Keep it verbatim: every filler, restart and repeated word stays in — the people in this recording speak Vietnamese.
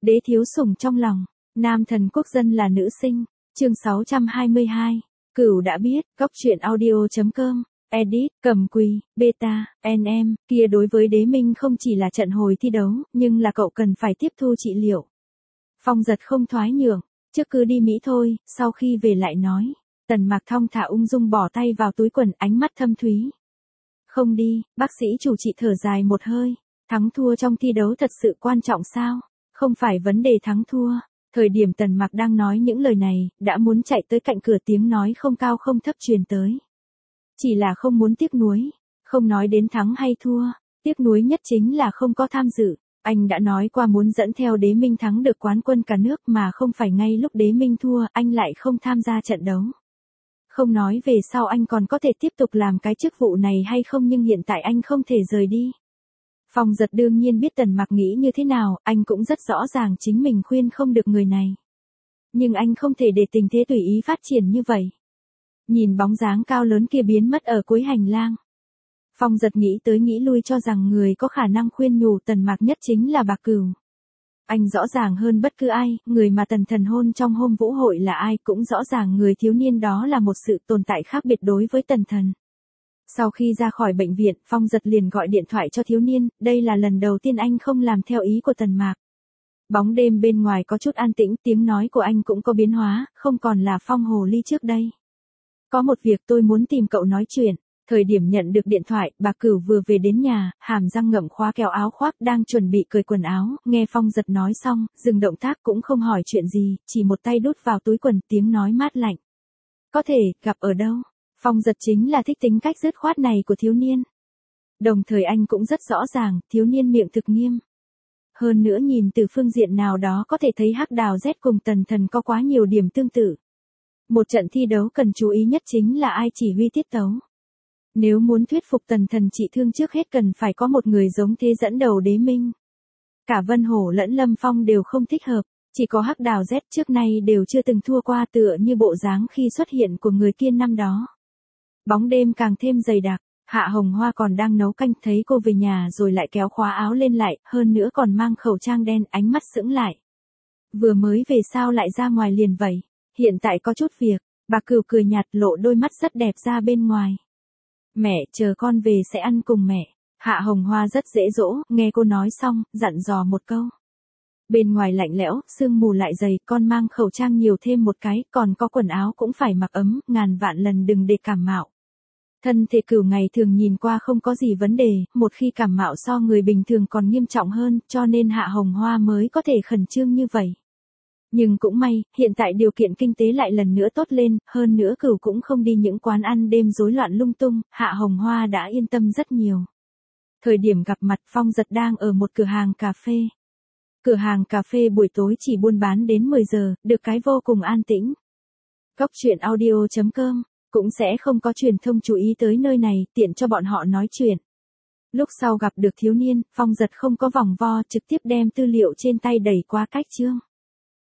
Đế thiếu sủng trong lòng, nam thần quốc dân là nữ sinh, chương sáu trăm hai mươi hai, Cửu đã biết, góc truyện audio chấm com, edit, cầm quỳ, beta, en em, kia đối với Đế Minh không chỉ là trận hồi thi đấu, nhưng là cậu cần phải tiếp thu trị liệu. Phong giật không thoái nhượng, trước cứ đi Mỹ thôi, sau khi về lại nói. Tần Mạc thong thả ung dung bỏ tay vào túi quần, ánh mắt thâm thúy. Không đi, bác sĩ chủ trị thở dài một hơi, thắng thua trong thi đấu thật sự quan trọng sao? Không phải vấn đề thắng thua. Thời điểm Tần Mạc đang nói những lời này, đã muốn chạy tới cạnh cửa, tiếng nói không cao không thấp truyền tới. Chỉ là không muốn tiếc nuối, không nói đến thắng hay thua, tiếc nuối nhất chính là không có tham dự. Anh đã nói qua muốn dẫn theo Đế Minh thắng được quán quân cả nước mà không phải ngay lúc Đế Minh thua, anh lại không tham gia trận đấu. Không nói về sau anh còn có thể tiếp tục làm cái chức vụ này hay không, nhưng hiện tại anh không thể rời đi. Phong giật đương nhiên biết Tần Mạc nghĩ như thế nào, anh cũng rất rõ ràng chính mình khuyên không được người này. Nhưng anh không thể để tình thế tùy ý phát triển như vậy. Nhìn bóng dáng cao lớn kia biến mất ở cuối hành lang. Phong giật nghĩ tới nghĩ lui cho rằng người có khả năng khuyên nhủ Tần Mạc nhất chính là Bạc Cửu. Anh rõ ràng hơn bất cứ ai, người mà Tần Thần hôn trong hôm vũ hội là ai, cũng rõ ràng người thiếu niên đó là một sự tồn tại khác biệt đối với Tần Thần. Sau khi ra khỏi bệnh viện, Phong giật liền gọi điện thoại cho thiếu niên, đây là lần đầu tiên anh không làm theo ý của Tần Mạc. Bóng đêm bên ngoài có chút an tĩnh, tiếng nói của anh cũng có biến hóa, không còn là Phong hồ ly trước đây. Có một việc tôi muốn tìm cậu nói chuyện. Thời điểm nhận được điện thoại, Bạc Cửu vừa về đến nhà, hàm răng ngậm khóa kéo áo khoác đang chuẩn bị cởi quần áo, nghe Phong giật nói xong, dừng động tác cũng không hỏi chuyện gì, chỉ một tay đút vào túi quần, tiếng nói mát lạnh. Có thể, gặp ở đâu? Phong giật chính là thích tính cách dứt khoát này của thiếu niên. Đồng thời anh cũng rất rõ ràng, thiếu niên miệng thực nghiêm. Hơn nữa nhìn từ phương diện nào đó có thể thấy Hắc Đào Z cùng Tần Thần có quá nhiều điểm tương tự. Một trận thi đấu cần chú ý nhất chính là ai chỉ huy tiết tấu. Nếu muốn thuyết phục Tần Thần trị thương trước hết cần phải có một người giống thế dẫn đầu Đế Minh. Cả Vân Hổ lẫn Lâm Phong đều không thích hợp, chỉ có Hắc Đào Z trước nay đều chưa từng thua qua, tựa như bộ dáng khi xuất hiện của người kia năm đó. Bóng đêm càng thêm dày đặc, Hạ Hồng Hoa còn đang nấu canh, thấy cô về nhà rồi lại kéo khóa áo lên lại, hơn nữa còn mang khẩu trang đen, ánh mắt sững lại. Vừa mới về sao lại ra ngoài liền vậy? Hiện tại có chút việc. Bạc Cửu cười nhạt, lộ đôi mắt rất đẹp ra bên ngoài. Mẹ, chờ con về sẽ ăn cùng mẹ. Hạ Hồng Hoa rất dễ dỗ, nghe cô nói xong, dặn dò một câu. Bên ngoài lạnh lẽo, sương mù lại dày, con mang khẩu trang nhiều thêm một cái, còn có quần áo cũng phải mặc ấm, ngàn vạn lần đừng để cảm mạo. Thân thể Cửu ngày thường nhìn qua không có gì vấn đề, một khi cảm mạo so người bình thường còn nghiêm trọng hơn, cho nên Hạ Hồng Hoa mới có thể khẩn trương như vậy. Nhưng cũng may, hiện tại điều kiện kinh tế lại lần nữa tốt lên, hơn nữa Cửu cũng không đi những quán ăn đêm rối loạn lung tung, Hạ Hồng Hoa đã yên tâm rất nhiều. Thời điểm gặp mặt, Phong giật đang ở một cửa hàng cà phê. Cửa hàng cà phê buổi tối chỉ buôn bán đến mười giờ, được cái vô cùng an tĩnh. Góc truyện audio chấm com, cũng sẽ không có truyền thông chú ý tới nơi này, tiện cho bọn họ nói chuyện. Lúc sau gặp được thiếu niên, Phong giật không có vòng vo, trực tiếp đem tư liệu trên tay đẩy qua cách chương.